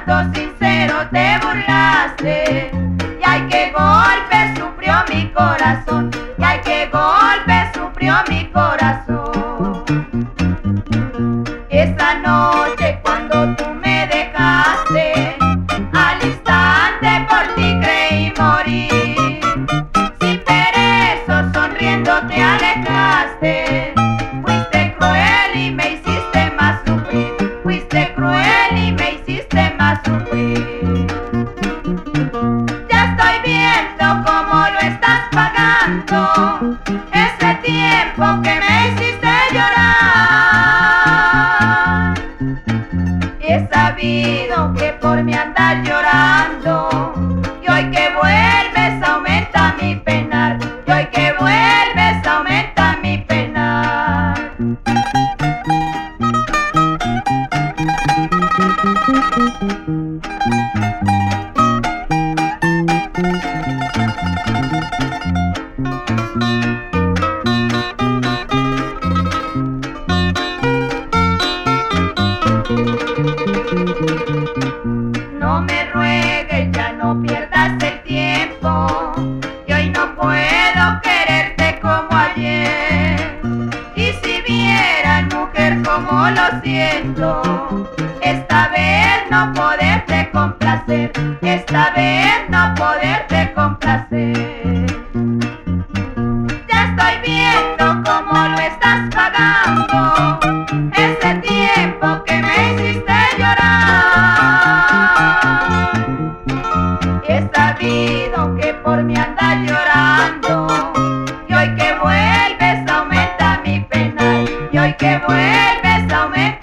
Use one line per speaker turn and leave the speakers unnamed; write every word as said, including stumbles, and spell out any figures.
rato sincero te burlaste. Y ay, qué golpe sufrió mi corazón, y ay, qué golpe sufrió mi corazón. Esa noche cuando tú me dejaste, al instante por ti creí morir. Sin perezo sonriendo te alejaste. Fuiste cruel y me hiciste más sufrir. Fuiste cruel y me hiciste más sufrir. Ya estoy viendo cómo lo estás pagando, ese tiempo que me hiciste llorar. He sabido que por mí andas llorando, y hoy que vuelves aumenta mi penar, y hoy que vuelves aumenta mi penar. No me ruegues, ya no pierdas el tiempo, y hoy no puedo quererte como ayer. Y si vieran, mujer, como lo siento, esta vez no poderte complacer, esta vez no poderte complacer. Ya estoy viendo cómo lo estás pagando, ese tiempo que me hiciste llorar. He sabido que por mí andas llorando, y hoy que vuelves aumenta mi pena, y hoy que vuelves aumenta